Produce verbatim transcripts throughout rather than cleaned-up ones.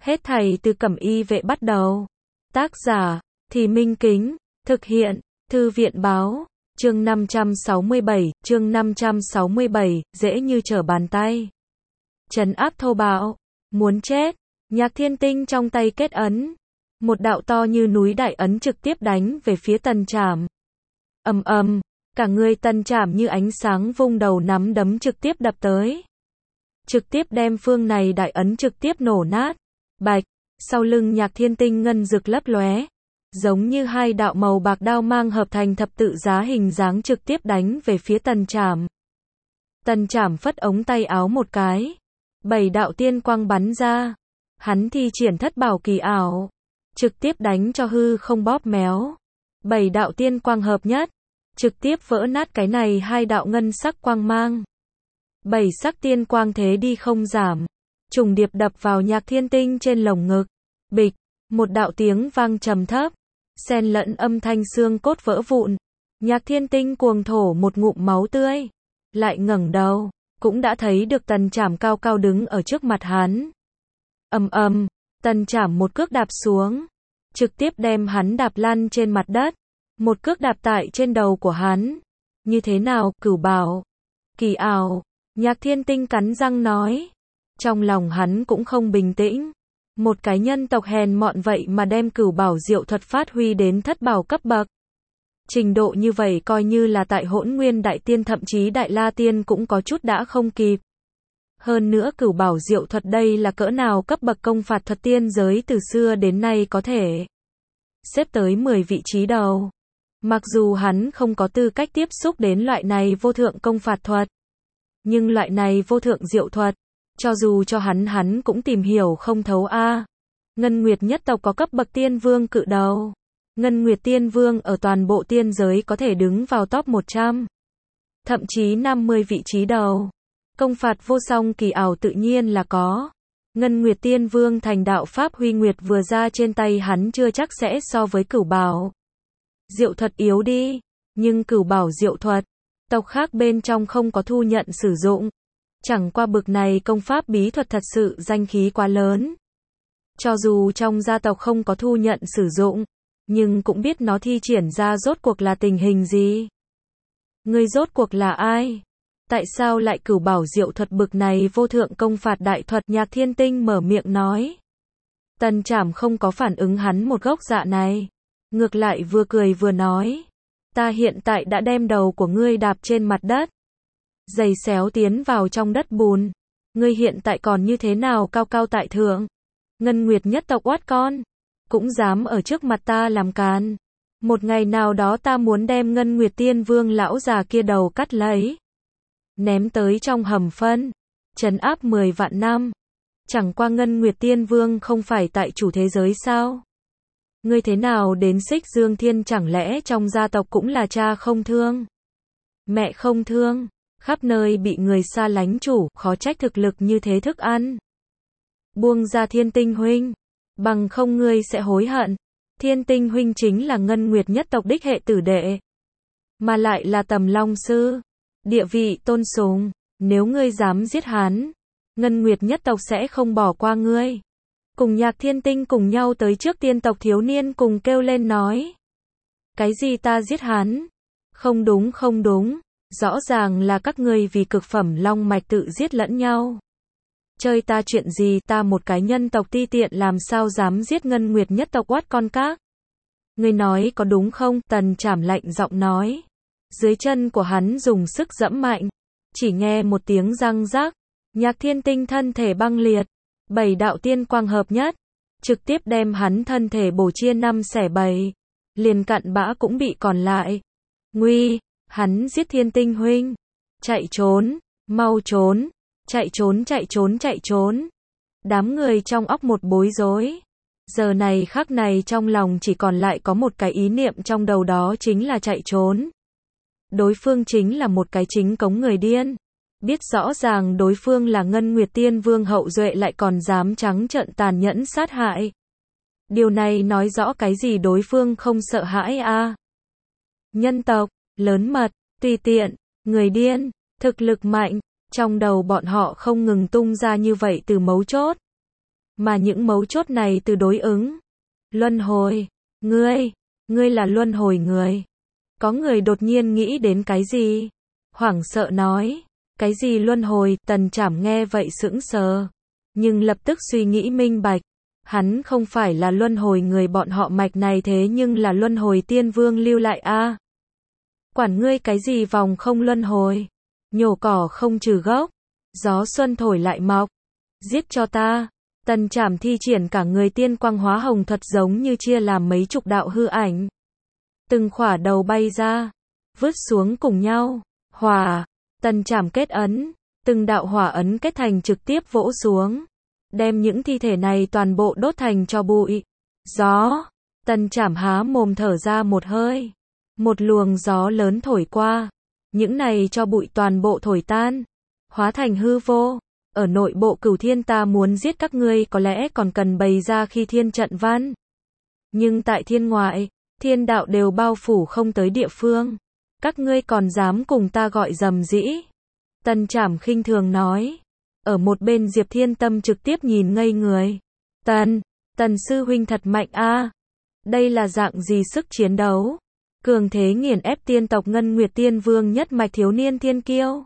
Hết thảy từ Cẩm Y vệ bắt đầu. Tác giả, Thì Minh Kính, thực hiện, Thư viện báo, chương năm trăm sáu mươi bảy, chương năm trăm sáu mươi bảy, dễ như trở bàn tay. Trấn áp thô bạo, muốn chết, Nhạc Thiên Tinh trong tay kết ấn. Một đạo to như núi đại ấn trực tiếp đánh về phía Tần Trảm. Ầm ầm, cả người Tần Trảm như ánh sáng vung đầu nắm đấm trực tiếp đập tới. Trực tiếp đem phương này đại ấn trực tiếp nổ nát. Bạch, sau lưng Nhạc Thiên Tinh ngân rực lấp lóe, giống như hai đạo màu bạc đao mang hợp thành thập tự giá hình dáng trực tiếp đánh về phía Tần Trảm. Tần Trảm phất ống tay áo một cái, bảy đạo tiên quang bắn ra, hắn thi triển thất bảo kỳ ảo, trực tiếp đánh cho hư không bóp méo. Bảy đạo tiên quang hợp nhất, trực tiếp vỡ nát cái này hai đạo ngân sắc quang mang. Bảy sắc tiên quang thế đi không giảm, trùng điệp đập vào Nhạc Thiên Tinh trên lồng ngực. Bịch, một đạo tiếng vang trầm thấp, xen lẫn âm thanh xương cốt vỡ vụn. Nhạc Thiên Tinh cuồng thổ một ngụm máu tươi, lại ngẩng đầu, cũng đã thấy được Tần Trảm cao cao đứng ở trước mặt hắn. Ầm ầm, Tần Trảm một cước đạp xuống, trực tiếp đem hắn đạp lăn trên mặt đất. Một cước đạp tại trên đầu của hắn. Như thế nào, Cửu Bảo? Kỳ ảo, Nhạc Thiên Tinh cắn răng nói. Trong lòng hắn cũng không bình tĩnh. Một cái nhân tộc hèn mọn vậy mà đem Cửu Bảo diệu thuật phát huy đến thất bảo cấp bậc. Trình độ như vậy coi như là tại Hỗn Nguyên Đại Tiên thậm chí Đại La Tiên cũng có chút đã không kịp. Hơn nữa Cửu Bảo diệu thuật đây là cỡ nào cấp bậc công phạt thuật tiên giới từ xưa đến nay có thể xếp tới mười vị trí đầu. Mặc dù hắn không có tư cách tiếp xúc đến loại này vô thượng công phạt thuật, nhưng loại này vô thượng diệu thuật, cho dù cho hắn hắn cũng tìm hiểu không thấu a. Ngân Nguyệt nhất tộc có cấp bậc tiên vương cự đầu. Ngân Nguyệt tiên vương ở toàn bộ tiên giới có thể đứng vào top một trăm, thậm chí năm mươi vị trí đầu. Công phạt vô song kỳ ảo tự nhiên là có. Ngân Nguyệt tiên vương thành đạo pháp huy nguyệt vừa ra trên tay hắn chưa chắc sẽ so với Cửu Bảo diệu thuật yếu đi, nhưng Cửu Bảo diệu thuật, tộc khác bên trong không có thu nhận sử dụng. Chẳng qua bực này công pháp bí thuật thật sự danh khí quá lớn. Cho dù trong gia tộc không có thu nhận sử dụng, nhưng cũng biết nó thi triển ra rốt cuộc là tình hình gì. Ngươi rốt cuộc là ai? Tại sao lại Cửu Bảo diệu thuật bực này vô thượng công phạt đại thuật? Nhạc Thiên Tinh mở miệng nói. Tần Trảm không có phản ứng hắn một gốc dạ này. Ngược lại vừa cười vừa nói. Ta hiện tại đã đem đầu của ngươi đạp trên mặt đất. Giày xéo tiến vào trong đất bùn. Ngươi hiện tại còn như thế nào cao cao tại thượng? Ngân Nguyệt nhất tộc oát con. Cũng dám ở trước mặt ta làm càn. Một ngày nào đó ta muốn đem Ngân Nguyệt tiên vương lão già kia đầu cắt lấy. Ném tới trong hầm phân. Trấn áp mười vạn năm. Chẳng qua Ngân Nguyệt tiên vương không phải tại chủ thế giới sao? Ngươi thế nào đến Xích Dương Thiên, chẳng lẽ trong gia tộc cũng là cha không thương, mẹ không thương, khắp nơi bị người xa lánh chủ, khó trách thực lực như thế thức ăn. Buông ra Thiên Tinh huynh, bằng không ngươi sẽ hối hận. Thiên Tinh huynh chính là Ngân Nguyệt nhất tộc đích hệ tử đệ, mà lại là Tầm Long sư, địa vị tôn sùng, nếu ngươi dám giết hắn, Ngân Nguyệt nhất tộc sẽ không bỏ qua ngươi. Cùng Nhạc Thiên Tinh cùng nhau tới trước tiên tộc thiếu niên cùng kêu lên nói. Cái gì ta giết hắn? Không đúng không đúng, rõ ràng là các ngươi vì cực phẩm long mạch tự giết lẫn nhau. Chơi ta chuyện gì, ta một cái nhân tộc ti tiện làm sao dám giết Ngân Nguyệt nhất tộc oát con các? Ngươi nói có đúng không? Tần Trảm lạnh giọng nói. Dưới chân của hắn dùng sức dẫm mạnh, chỉ nghe một tiếng răng rác, Nhạc Thiên Tinh thân thể băng liệt. Bảy đạo tiên quang hợp nhất, trực tiếp đem hắn thân thể bổ chia năm xẻ bảy, liền cặn bã cũng bị còn lại. Nguy, hắn giết Thiên Tinh huynh. Chạy trốn, mau trốn, chạy trốn chạy trốn chạy trốn. Đám người trong óc một bối rối. Giờ này khắc này trong lòng chỉ còn lại có một cái ý niệm trong đầu, đó chính là chạy trốn. Đối phương chính là một cái chính cống người điên. Biết rõ ràng đối phương là Ngân Nguyệt tiên vương hậu duệ lại còn dám trắng trợn tàn nhẫn sát hại. Điều này nói rõ cái gì? Đối phương không sợ hãi a. À? Nhân tộc, lớn mật, tùy tiện, người điên, thực lực mạnh, trong đầu bọn họ không ngừng tung ra như vậy từ mấu chốt. Mà những mấu chốt này từ đối ứng. Luân hồi. Ngươi, ngươi là luân hồi người. Có người đột nhiên nghĩ đến cái gì? Hoảng sợ nói. Cái gì luân hồi? Tần Trảm nghe vậy sững sờ. Nhưng lập tức suy nghĩ minh bạch. Hắn không phải là luân hồi người bọn họ mạch này thế nhưng là luân hồi tiên vương lưu lại a. À, quản ngươi cái gì vòng không luân hồi. Nhổ cỏ không trừ gốc. Gió xuân thổi lại mọc. Giết cho ta. Tần Trảm thi triển cả người tiên quang hóa hồng thuật giống như chia làm mấy chục đạo hư ảnh. Từng khỏa đầu bay ra. Vứt xuống cùng nhau. Hỏa. Tần Trảm kết ấn. Từng đạo hỏa ấn kết thành trực tiếp vỗ xuống. Đem những thi thể này toàn bộ đốt thành tro bụi. Gió. Tần Trảm há mồm thở ra một hơi. Một luồng gió lớn thổi qua. Những này tro bụi toàn bộ thổi tan. Hóa thành hư vô. Ở nội bộ Cửu Thiên ta muốn giết các ngươi có lẽ còn cần bày ra khi thiên trận văn. Nhưng tại thiên ngoại, thiên đạo đều bao phủ không tới địa phương. Các ngươi còn dám cùng ta gọi rầm rĩ. Tần Trảm khinh thường nói. Ở một bên Diệp Thiên Tâm trực tiếp nhìn ngây người. Tần, Tần sư huynh thật mạnh a. Đây là dạng gì sức chiến đấu? Cường thế nghiền ép tiên tộc Ngân Nguyệt Tiên Vương nhất mạch thiếu niên thiên kiêu.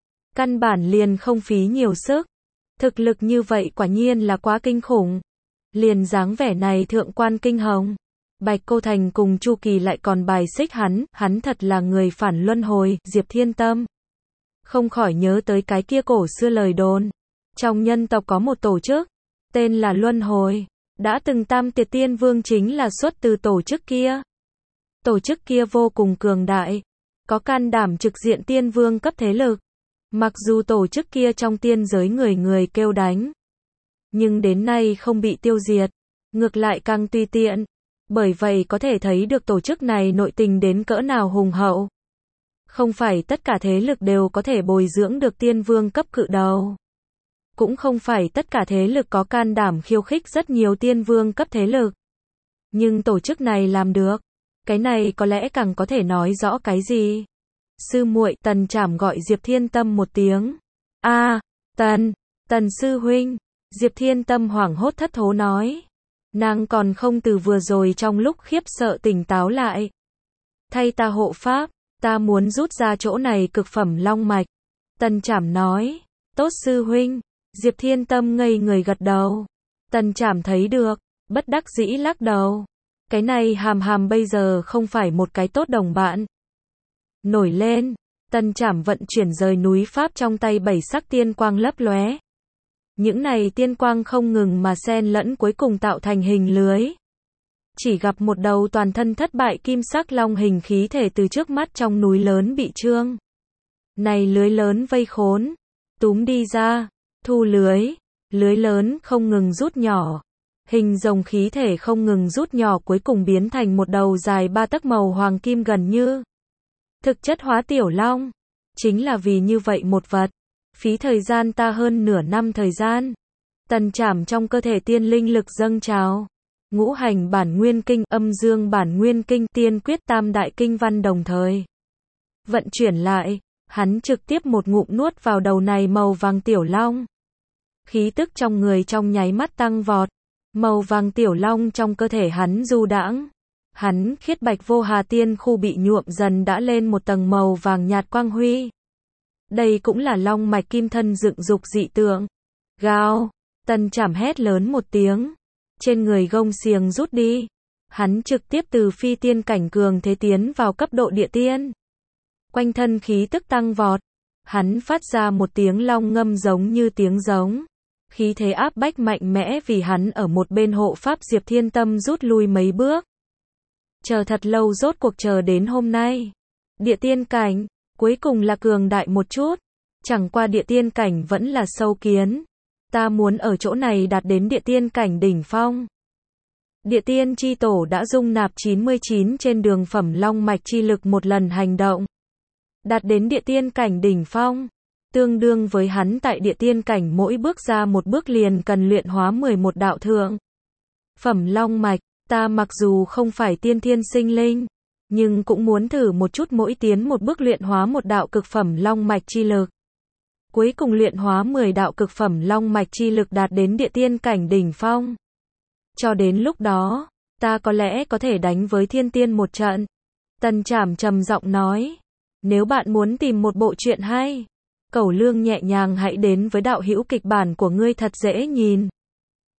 Căn bản liền không phí nhiều sức. Thực lực như vậy quả nhiên là quá kinh khủng. Liền dáng vẻ này thượng quan kinh hồng. Bạch Cô Thành cùng Chu Kỳ lại còn bài xích hắn, hắn thật là người phản luân hồi, Diệp Thiên Tâm. Không khỏi nhớ tới cái kia cổ xưa lời đồn. Trong nhân tộc có một tổ chức, tên là Luân Hồi. Đã từng Tam Tiệt Tiên Vương chính là xuất từ tổ chức kia. Tổ chức kia vô cùng cường đại. Có can đảm trực diện tiên vương cấp thế lực. Mặc dù tổ chức kia trong tiên giới người người kêu đánh. Nhưng đến nay không bị tiêu diệt. Ngược lại càng tùy tiện. Bởi vậy có thể thấy được tổ chức này nội tình đến cỡ nào hùng hậu. Không phải tất cả thế lực đều có thể bồi dưỡng được tiên vương cấp cự đầu. Cũng không phải tất cả thế lực có can đảm khiêu khích rất nhiều tiên vương cấp thế lực. Nhưng tổ chức này làm được. Cái này có lẽ càng có thể nói rõ cái gì. Sư muội, Tần Trảm gọi Diệp Thiên Tâm một tiếng. A, à, Tần, Tần sư huynh. Diệp Thiên Tâm hoảng hốt thất thố nói. Nàng còn không từ vừa rồi trong lúc khiếp sợ tỉnh táo lại. Thay ta hộ pháp, ta muốn rút ra chỗ này cực phẩm long mạch. Tần Trảm nói. Tốt sư huynh. Diệp Thiên Tâm ngây người gật đầu. Tần Trảm thấy được, bất đắc dĩ lắc đầu. Cái này hàm hàm bây giờ không phải một cái tốt đồng bạn. Nổi lên, Tần Trảm vận chuyển rời núi pháp trong tay bảy sắc tiên quang lấp lóe. Những này tiên quang không ngừng mà xen lẫn cuối cùng tạo thành hình lưới. Chỉ gặp một đầu toàn thân thất bại kim sắc long hình khí thể từ trước mắt trong núi lớn bị trương. Này lưới lớn vây khốn, túm đi ra, thu lưới, lưới lớn không ngừng rút nhỏ. Hình rồng khí thể không ngừng rút nhỏ cuối cùng biến thành một đầu dài ba tấc màu hoàng kim gần như. Thực chất hóa tiểu long. Chính là vì như vậy một vật. Phí thời gian ta hơn nửa năm thời gian. Tần Trảm trong cơ thể tiên linh lực dâng trào. Ngũ hành bản nguyên kinh, âm dương bản nguyên kinh, tiên quyết tam đại kinh văn đồng thời. Vận chuyển lại, hắn trực tiếp một ngụm nuốt vào đầu này màu vàng tiểu long. Khí tức trong người trong nháy mắt tăng vọt. Màu vàng tiểu long trong cơ thể hắn du đãng. Hắn khiết bạch vô hà tiên khu bị nhuộm dần đã lên một tầng màu vàng nhạt quang huy. Đây cũng là long mạch kim thân dựng dục dị tượng. Gào, Tần Trảm hét lớn một tiếng. Trên người gông xiềng rút đi. Hắn trực tiếp từ phi tiên cảnh cường thế tiến vào cấp độ địa tiên. Quanh thân khí tức tăng vọt. Hắn phát ra một tiếng long ngâm giống như tiếng giống. Khí thế áp bách mạnh mẽ vì hắn ở một bên hộ pháp Diệp Thiên Tâm rút lui mấy bước. Chờ thật lâu rốt cuộc chờ đến hôm nay. Địa tiên cảnh, cuối cùng là cường đại một chút. Chẳng qua địa tiên cảnh vẫn là sâu kiến. Ta muốn ở chỗ này đạt đến địa tiên cảnh đỉnh phong. Địa tiên chi tổ đã dung nạp chín mươi chín trên đường phẩm long mạch chi lực một lần hành động. Đạt đến địa tiên cảnh đỉnh phong. Tương đương với hắn tại địa tiên cảnh mỗi bước ra một bước liền cần luyện hóa mười một đạo thượng. Phẩm long mạch, ta mặc dù không phải tiên thiên sinh linh, nhưng cũng muốn thử một chút mỗi tiến một bước luyện hóa một đạo cực phẩm long mạch chi lực. cuối cùng luyện hóa mười đạo cực phẩm long mạch chi lực đạt đến địa tiên cảnh đỉnh phong. Cho đến lúc đó, ta có lẽ có thể đánh với thiên tiên một trận. Tần Trảm trầm giọng nói. Nếu bạn muốn tìm một bộ truyện hay, Cẩu Lương nhẹ nhàng hãy đến với đạo hữu kịch bản của ngươi thật dễ nhìn.